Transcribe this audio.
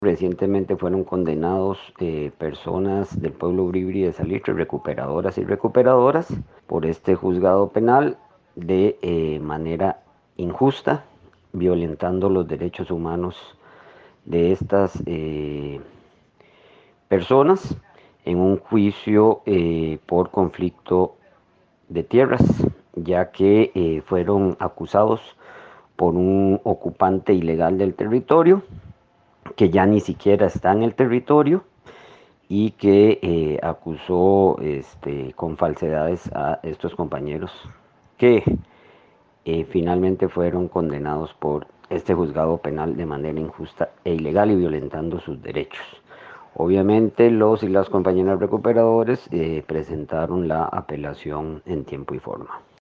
Recientemente fueron condenados personas del pueblo Bribri de Salitre, recuperadoras y recuperadoras, por este juzgado penal de manera injusta, violentando los derechos humanos de estas personas en un juicio por conflicto de tierras, ya que fueron acusados por un ocupante ilegal del territorio que ya ni siquiera está en el territorio y que acusó con falsedades a estos compañeros que finalmente fueron condenados por este juzgado penal de manera injusta e ilegal y violentando sus derechos. Obviamente los y las compañeras recuperadores presentaron la apelación en tiempo y forma.